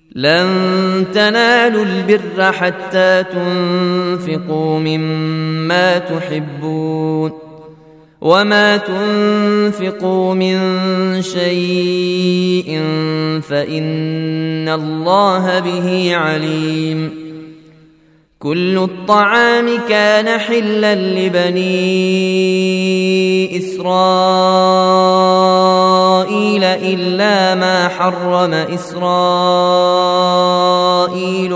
لن تنالوا البر حتى تنفقوا مما تحبون وما تنفقوا من شيء فإن الله به عليم. كل الطعام كان حلا لبني إسرائيل إلا ما حرم إسرائيل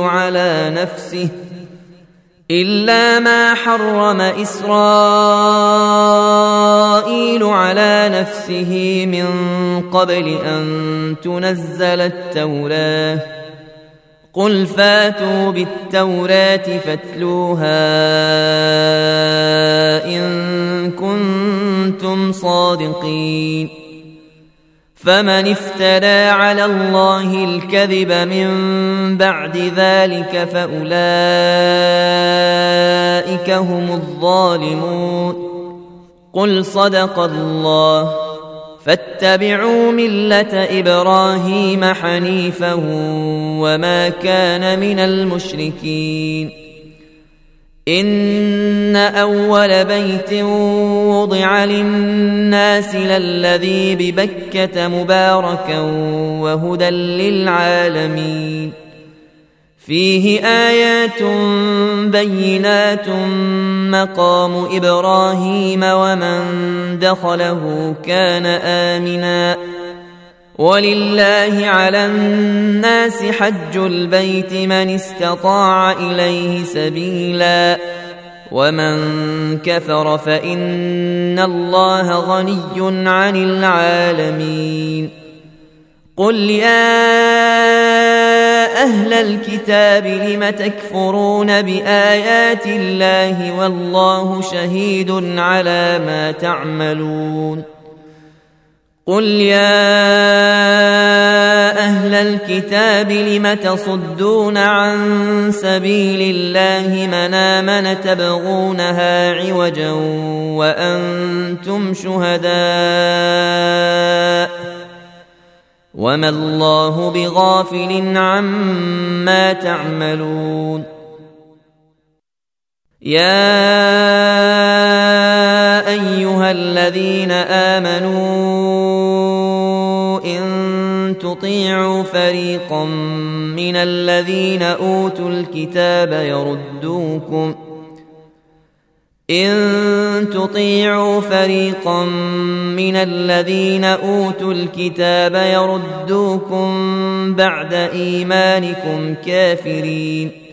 على نفسه من قبل أن تنزل التوراة. قل فاتوا بالتوراة فاتلوها إن كنتم صادقين. فمن افترى على الله الكذب من بعد ذلك فأولئك هم الظالمون. قل صدق الله فاتبعوا ملة إبراهيم حنيفا وما كان من المشركين. إن أول بيت وضع للناس للذي ببكة مباركا وهدى للعالمين. فيه آيات بينات مقام إبراهيم ومن دخله كان آمنا. ولله على الناس حج البيت من استطاع إليه سبيلا ومن كفر فإن الله غني عن العالمين. قل يا أهل الكتاب لم تكفرون بآيات الله والله شهيد على ما تعملون. قل يا أهل الكتاب لم تصدون عن سبيل الله من آمن تبغونها عوجا وأنتم شهداء وما الله بغافل عما تعملون. يا أيها الذين آمنوا إن تطيعوا فريقا من الذين أوتوا الكتاب يردوكم بعد إيمانكم كافرين.